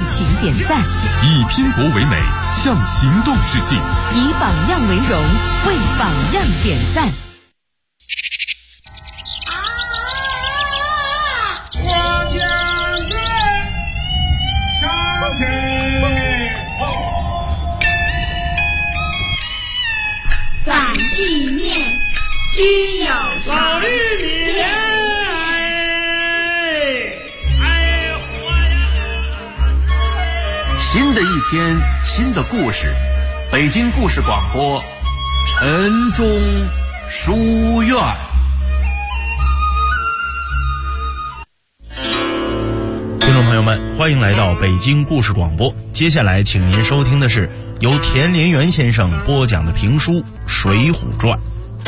请点赞。 以拼搏为美，向行动致敬。 以榜样为荣，为榜样点赞。 我将军上阵， 反地面居有常。 新的一天，新的故事，北京故事广播，晨钟书院。 听众朋友们，欢迎来到北京故事广播。接下来，请您收听的是由田连元先生播讲的评书《水浒传》。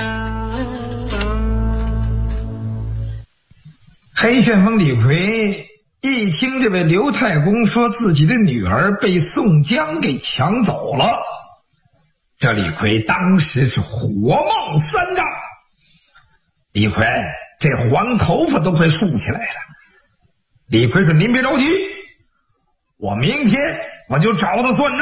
黑旋风李逵一听这位刘太公说自己的女儿被宋江给抢走了，这李逵当时是火冒三丈。李逵这黄头发都快竖起来了。李逵说：“您别着急，我明天我就找他算账。”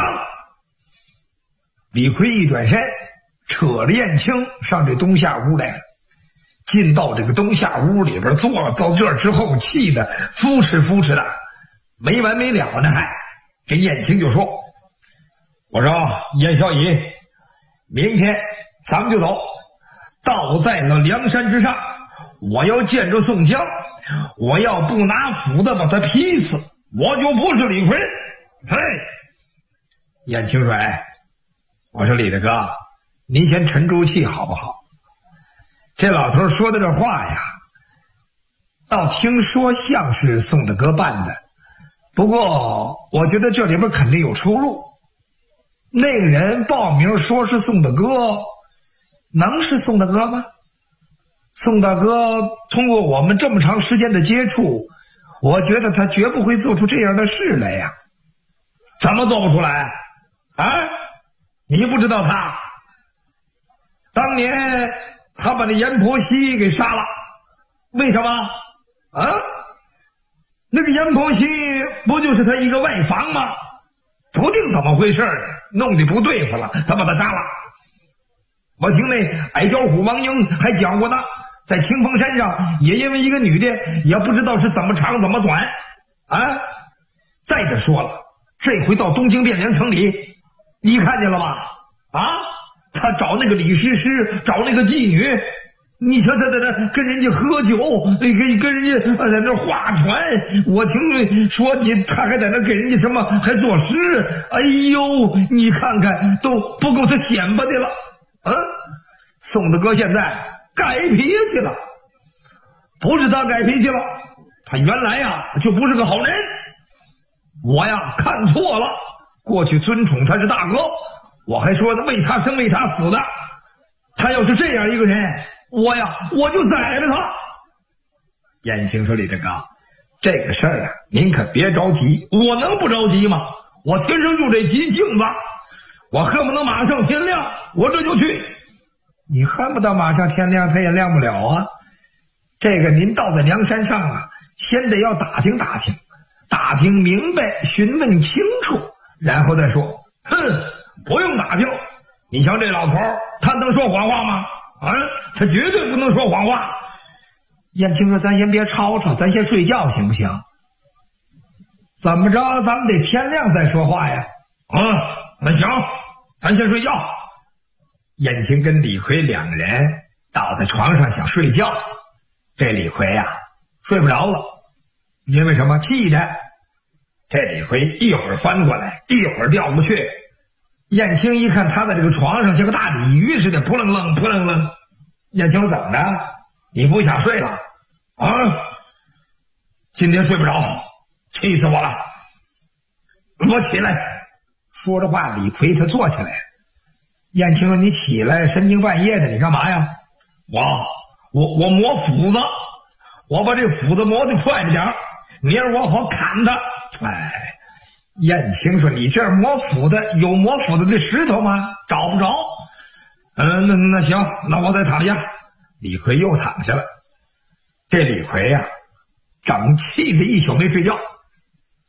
李逵一转身，扯着燕青上这东夏屋来了。进到这个东夏屋里边坐了，到这儿之后气得扑哧扑哧的，没完没了呢。还这燕青就说：“我说燕小乙，明天咱们就走，到在了梁山之上，我要见着宋江，我要不拿斧子把他劈死，我就不是李逵。”嘿，燕青说：“哎，我说李大哥，您先沉住气好不好？这老头说的这话呀，倒听说像是宋大哥办的，不过我觉得这里边肯定有出入。那个人报名说是宋大哥，能是宋大哥吗？宋大哥通过我们这么长时间的接触，我觉得他绝不会做出这样的事来呀。怎么做不出来啊？你不知道他当年他把那阎婆惜给杀了，为什么啊？那个阎婆惜不就是他一个外房吗？不定怎么回事，弄得不对付了，他把他杀了。我听那矮脚虎王英还讲过呢，在清风山上也因为一个女的，也不知道是怎么长怎么短啊。再者说了，这回到东京汴梁城里，你看见了吧？啊，他找那个李师师，找那个妓女，你瞧他在那跟人家喝酒，跟人家在那划船，我听说他还在那给人家什么还作诗，哎呦，你看看都不够他显摆的了啊！宋大哥现在改脾气了，不是他改脾气了，他原来呀就不是个好人，我呀看错了，过去尊崇他是大哥，我还说为他生为他死的，他要是这样一个人，我就宰了他。燕青说：“李大哥，这个事儿啊，您可别着急，我能不着急吗？我天生就这急性子，我恨不得马上天亮，我这就去。”你恨不得马上天亮，他也亮不了啊。这个您到在梁山上啊，先得要打听打听，打听明白，询问清楚，然后再说。哼，不用打听，你像这老头，他能说谎话吗？啊，他绝对不能说谎话。燕青说：“咱先别吵吵，咱先睡觉行不行？怎么着，咱们得天亮再说话呀。”那行，咱先睡觉。燕青跟李逵两个人倒在床上想睡觉，这李逵呀睡不着了，因为什么？气的。这李逵一会儿翻过来，一会儿调过去。燕青一看他在这个床上像个大鲤鱼似的，扑棱棱扑棱棱。燕青说：“怎么着？你不想睡了啊？今天睡不着，气死我了！我起来。”说着话，李逵他坐起来。燕青说：“你起来，深更半夜的，你干嘛呀？”我磨斧子，我把这斧子磨得快着点，明儿我好砍他。哎，燕青说：“你这儿磨斧子有磨斧子的石头吗？找不着。”那行，那我再躺下。李逵又躺下了。这李逵呀，整气的一宿没睡觉，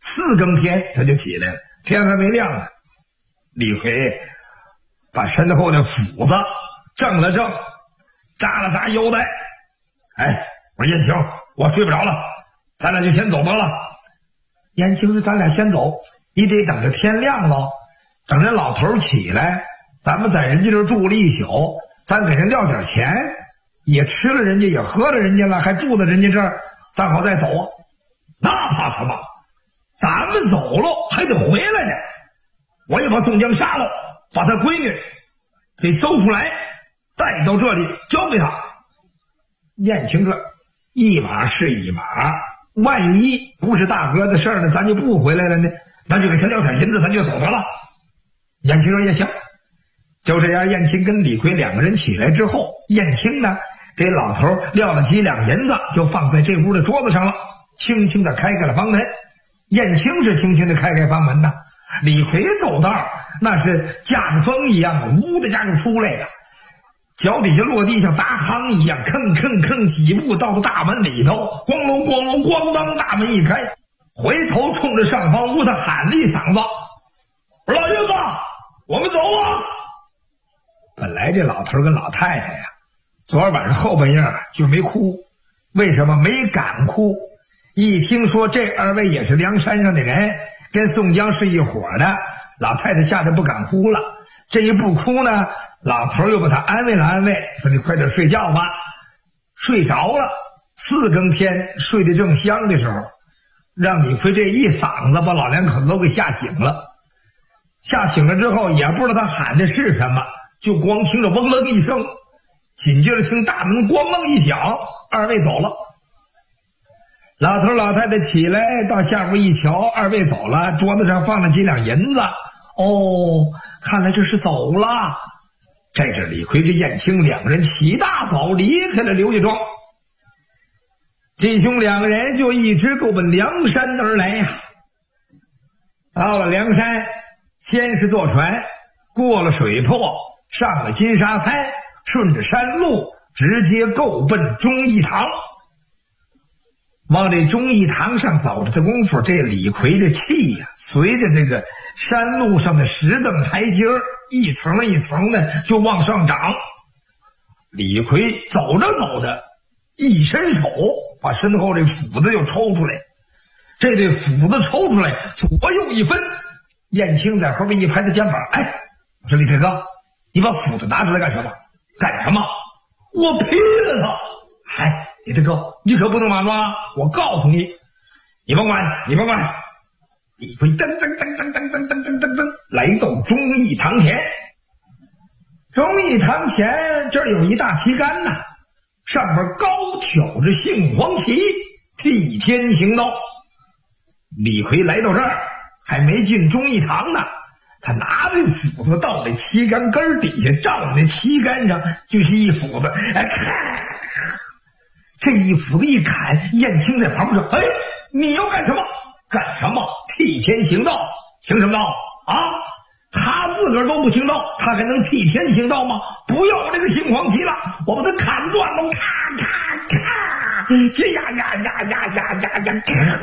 4更天他就起来了，天还没亮呢。李逵把身后的斧子正了正，扎了扎腰带。哎，我说燕青，我睡不着了，咱俩就先走得了。燕青说：“咱俩先走，你得等着天亮了，等人老头起来，咱们在人家这儿住了一宿，咱给人撂点钱，也吃了人家，也喝了人家了，还住在人家这儿，咱好再走啊。那怕什么？咱们走了还得回来呢。我也把宋江杀了，把他闺女给搜出来，带到这里交给他。”燕青这一码是一码，万一不是大哥的事儿呢，咱就不回来了呢，那就给他撂点银子，咱就走得了。燕青说也行。就这样，燕青跟李逵2个人起来之后，燕青呢给老头撂了几两银子，就放在这屋的桌子上了，轻轻的开开了房门。燕青是轻轻的开房门呐，李逵走道那是驾着风一样的，呜的家就出来了，脚底下落地像砸夯一样，吭吭吭几步到了大门里头，咣隆咣隆咣当，大门一开，回头冲着上方屋子喊了一嗓子：“我说老爷子，我们走啊！”本来这老头跟老太太呀，昨儿晚上后半夜就没哭，为什么没敢哭？一听说这2位也是梁山上的人，跟宋江是一伙的，老太太吓得不敢哭了。这一不哭呢，老头又把他安慰了安慰，说：“你快点睡觉吧。”睡着了，4更天睡得正香的时候，让李逵这一嗓子把老2口子都给吓醒了。吓醒了之后，也不知道他喊的是什么，就光听着嗡楞一声，紧接着听大门咣啷一响，2位走了。老头老太太起来到下边一瞧，2位走了，桌子上放了几两银子。哦，看来这是走了。这是李逵这燕青2个人起大早离开了刘家庄，弟兄2个人就一直够奔梁山而来呀。到了梁山，先是坐船过了水泊，上了金沙滩，顺着山路直接够奔忠义堂。往这忠义堂上走着的功夫，这李逵的气呀，随着这个山路上的石凳台阶一层一层的就往上涨。李逵走着走着，一伸手把身后这斧子就抽出来，这对斧子抽出来，左右一分。燕青在后面一拍他肩膀：“哎，我说李大哥，你把斧子拿出来干什么？干什么？我劈了他！哎，李大哥，你可不能莽撞啊！我告诉你，你甭管，你甭管。”李逵噔噔噔噔噔噔噔噔噔噔来到忠义堂前。忠义堂前这儿有一大旗杆呐，上面高挑着杏黄旗，替天行道。李逵来到这儿，还没进忠义堂呢，他拿着斧子到这旗杆根底下，照着那旗杆上就是一斧子，哎，咔！这一斧子一砍，燕青在旁边说：“哎，你要干什么？干什么？替天行道？行什么道啊？他自个儿都不行道，他还能替天行道吗？不要我这个杏黄旗了，我把它砍断了！咔咔咔！这呀呀呀呀呀呀呀！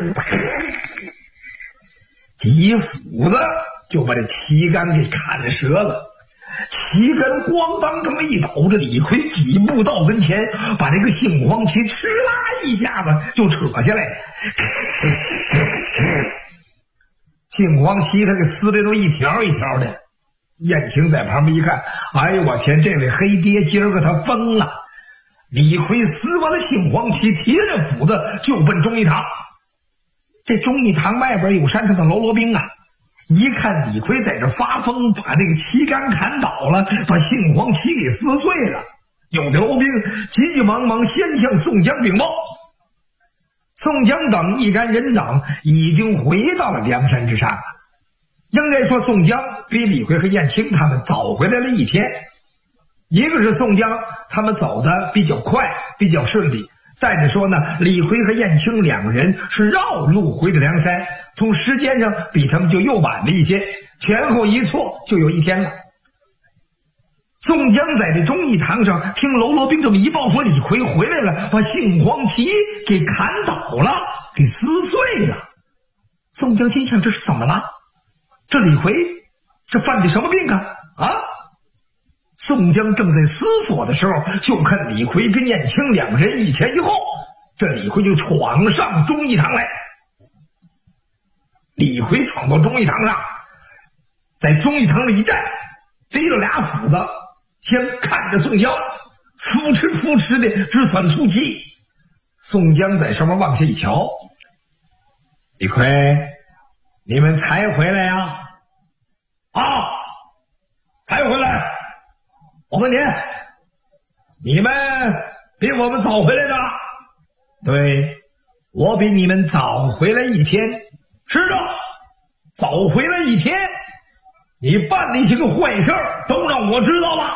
几斧子就把这旗杆给砍折了。旗杆咣当这么一倒，这李逵几步到跟前，把这个杏黄旗哧啦一下子就扯下来。杏黄旗他给撕的都一条一条的。燕青在旁边一看，哎呦我天，这位黑爹今儿个他疯了！李逵撕完了杏黄旗，提着斧子就奔忠义堂。这忠义堂外边有山上的喽啰兵啊，一看李逵在这发疯，把这个旗杆砍倒了，把杏黄旗给撕碎了。有的喽兵急急忙忙先向宋江禀报。宋江等一干人等已经回到了梁山之上了。应该说宋江比李逵和燕青他们早回来了一天，一个是宋江他们走的比较快，比较顺利，再者说呢，李逵和燕青2个人是绕路回的梁山，从时间上比他们就又晚了一些，前后一错就有1天了。宋江在这忠义堂上听喽啰兵这么一报，说李逵回来了，把杏黄旗给砍倒了，给撕碎了。 宋江心想，这是怎么了？这李逵这犯的什么病啊？宋江正在思索的时候，就看李逵跟燕青两人一前一后，这李逵就闯上忠义堂来。李逵闯到忠义堂上，在忠义堂里一站，提了俩斧子，先看着宋江，扶持的直喘粗气。宋江在上面往下一瞧，李逵，你们才回来呀？才回来。我问你们比我们早回来的？对，我比你们早回来一天。是的，早回来一天，你办的一些个坏事都让我知道了。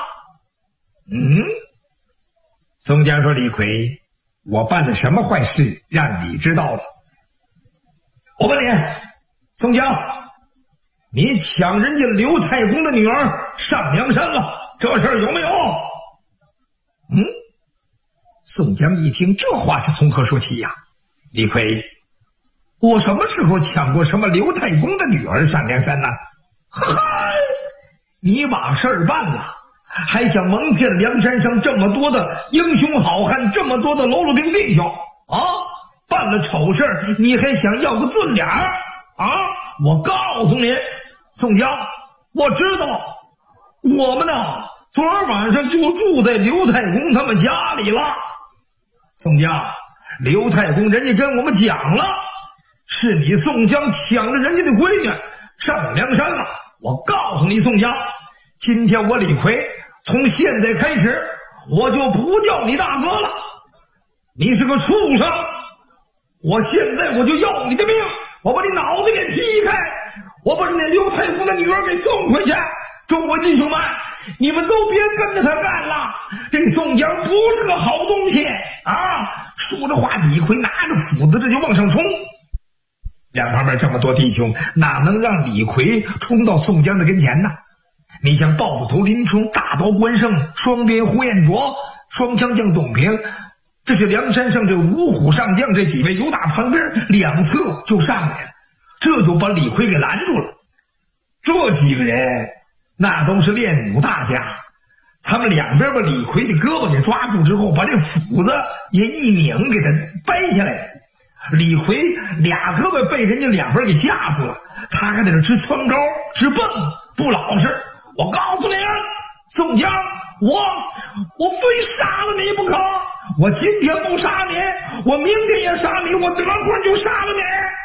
宋江说，李逵，我办了什么坏事让你知道了？我问你，宋江，你抢人家刘太公的女儿上梁山了，这事儿有没有？宋江一听，这话是从何说起呀？李逵，我什么时候抢过什么刘太公的女儿上梁山呢？你把事儿办了，还想蒙骗梁山上这么多的英雄好汉，这么多的喽啰兵弟兄办了丑事儿，你还想要个尊脸我告诉你，宋江，我知道，我们呢昨儿晚上就住在刘太公他们家里了。宋江，刘太公人家跟我们讲了，是你宋江抢着人家的闺女上梁山了。我告诉你，宋江，今天我李逵从现在开始，我就不叫你大哥了，你是个畜生，我现在我就要你的命，我把你脑袋给劈开，我把那刘太公的女儿给送回去。众位弟兄们，你们都别跟着他干了，这宋江不是个好东西说着话，李逵拿着斧子这就往上冲。两旁边这么多弟兄，哪能让李逵冲到宋江的跟前呢？你像豹子头林冲、大刀关胜、双鞭呼延灼、双枪将董平，这是梁山上这五虎上将，这几位由打旁边两侧就上来了，这就把李逵给拦住了。这几个人那都是练武大家，他们两边把李逵的胳膊给抓住之后，把这斧子也一拧给他掰下来。李逵俩胳膊被人家两边给架住了，他还在这直窜高直蹦，不老实。我告诉你，宋江，我非杀了你不可，我今天不杀你，我明天也杀你，我得空就杀了你。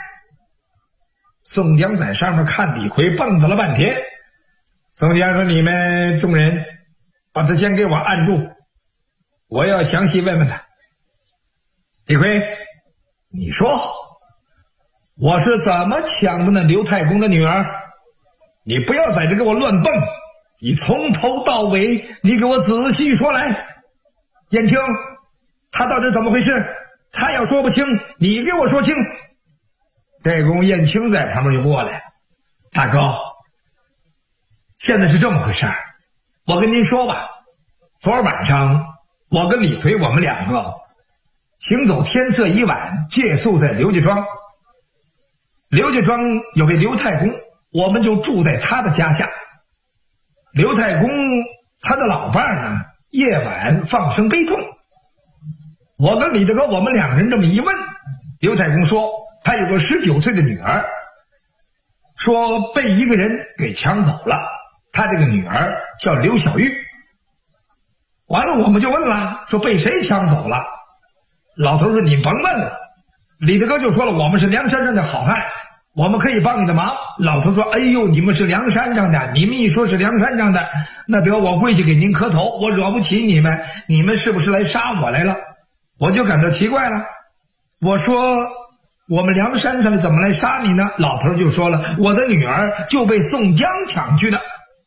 宋江在上面看李逵蹦跶了半天。宋江说，你们众人把他先给我按住，我要详细问问他。李逵，你说我是怎么抢的那刘太公的女儿？你不要在这给我乱蹦，你从头到尾你给我仔细说来。燕青，他到底怎么回事？他要说不清，你给我说清。这公燕青在旁边就过来，大哥，现在是这么回事，我跟您说吧，昨儿晚上我跟李逵我们两个行走天色已晚，借宿在刘家庄。刘家庄有位刘太公，我们就住在他的家下。刘太公他的老伴呢，夜晚放声悲痛。我跟李大哥我们两人这么一问，刘太公说他有个19岁的女儿，说被一个人给抢走了，他这个女儿叫刘小玉。完了我们就问了，说被谁抢走了？老头说你甭问了。李大哥就说了，我们是梁山上的好汉，我们可以帮你的忙。老头说，哎呦，你们是梁山上的，你们一说是梁山上的，那得我跪下给您磕头，我惹不起你们，你们是不是来杀我来了？我就感到奇怪了，我说我们梁山上的怎么来杀你呢？老头就说了，我的女儿就被宋江抢去的。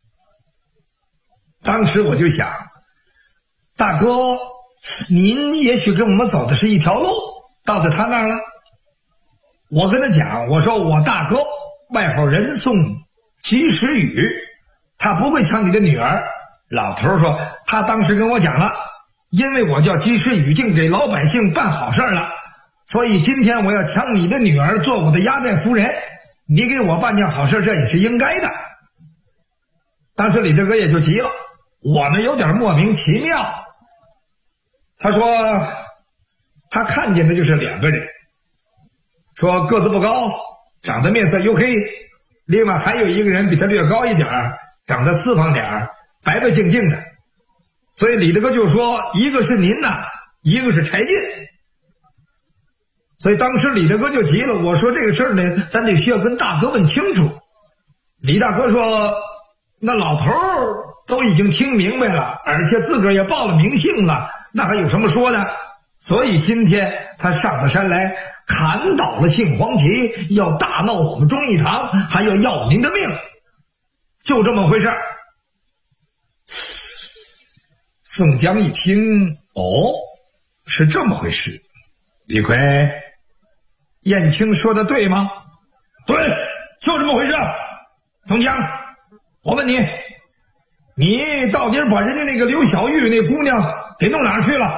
当时我就想，大哥，您也许跟我们走的是一条路，到了他那儿了。我跟他讲，我说我大哥外号人送及时雨，他不会抢你的女儿。老头说，他当时跟我讲了，因为我叫及时雨，竟给老百姓办好事了，所以今天我要抢你的女儿做我的压寨夫人， 你给我办件好事，这也是应该的。当时李大哥也就急了，我呢有点莫名其妙。他说他看见的就是2个人，说个子不高，长得面色黝黑，另外还有一个人比他略高一点，长得四方点，白白净净的。所以李大哥就说一个是您呐，一个是柴进。所以当时李大哥就急了，我说这个事儿呢，咱得需要跟大哥问清楚。李大哥说那老头都已经听明白了，而且自个儿也报了名姓了，那还有什么说的？所以今天他上了山来，砍倒了杏黄旗，要大闹我们忠义堂，还要您的命，就这么回事。宋江一听，哦，是这么回事。李逵，燕青说的对吗？对，就这么回事。宋江，我问你，你到底把人家那个刘小玉那姑娘给弄哪儿去了？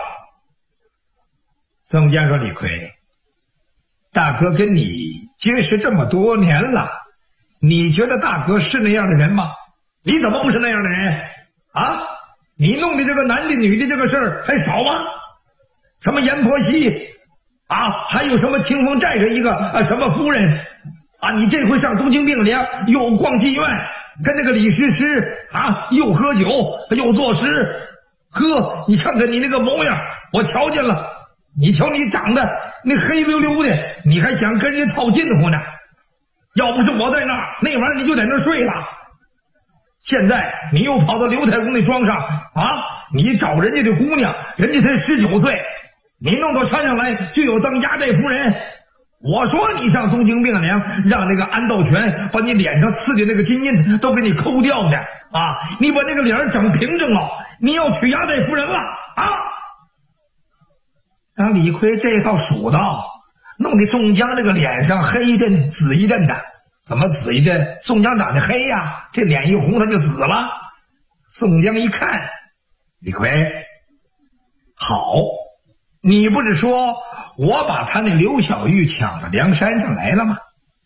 宋江说：李逵，大哥跟你结识这么多年了，你觉得大哥是那样的人吗？你怎么不是那样的人啊？你弄的这个男的女的这个事儿还少吗？什么阎婆惜啊，还有什么清风寨上一个什么夫人啊，你这回上东京汴梁又逛妓院，跟那个李师师啊又喝酒又作诗，呵，你看看你那个模样，我瞧见了。你瞧你长得那黑溜溜的，你还想跟人家套近乎呢？要不是我在那儿，那玩意儿你就在那儿睡了。现在你又跑到刘太公那庄上啊，你找人家的姑娘，人家才19岁，你弄到山上来就有当压寨夫人。我说你上东京汴梁，让那个安道全把你脸上刺的那个金印都给你抠掉的啊！你把那个脸整平整了，你要娶压寨夫人了啊！让李逵这套数到，弄得宋江这个脸上黑一阵紫一阵的。怎么紫一阵？宋江长得黑呀，这脸一红他就紫了。宋江一看，李逵，好，你不是说我把他那刘小玉抢到梁山上来了吗？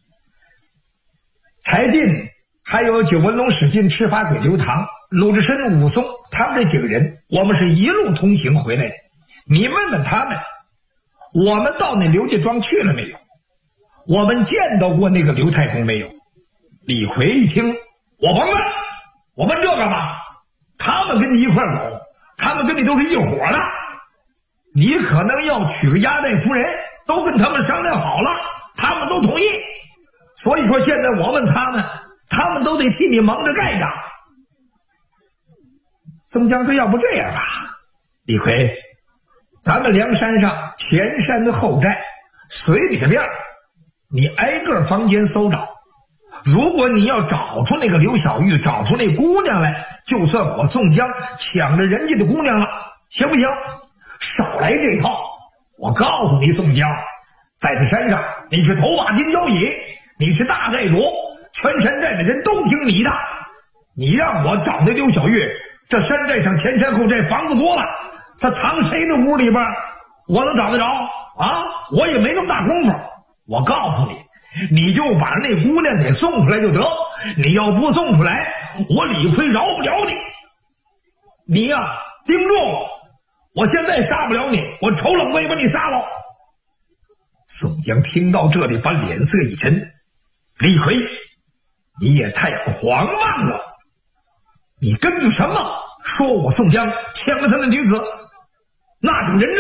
柴进还有九纹龙史进、赤发鬼刘唐、鲁智深、武松，他们这几个人，我们是一路同行回来的。你问问他们，我们到那刘家庄去了没有？我们见到过那个刘太公没有？李逵一听，我甭问，我问这干嘛？他们跟你一块走，他们跟你都是一伙的。你可能要娶个压寨夫人，都跟他们商量好了，他们都同意。所以说现在我问他们，他们都得替你蒙着盖着。宋江说：要不这样吧，李逵，咱们梁山上前山后寨随里边你挨个房间搜找，如果你要找出那个刘小玉，找出那姑娘来，就算我宋江抢着人家的姑娘了，行不行？少来这套！我告诉你，宋江，在这山上你是头把金交椅，你是大寨主，全山寨的人都听你的。你让我找那刘小玉，这山寨上前山后寨房子多了，他藏谁的屋里边，我能找得着啊？我也没那么大功夫。我告诉你，你就把那姑娘给送出来就得。你要不送出来，我李逵饶不了你。你呀，盯住我现在杀不了你，我瞅冷威把你杀了。宋江听到这里，把脸色一沉：李逵，你也太狂妄了！你根据什么说我宋江抢了他的女子？那种人肉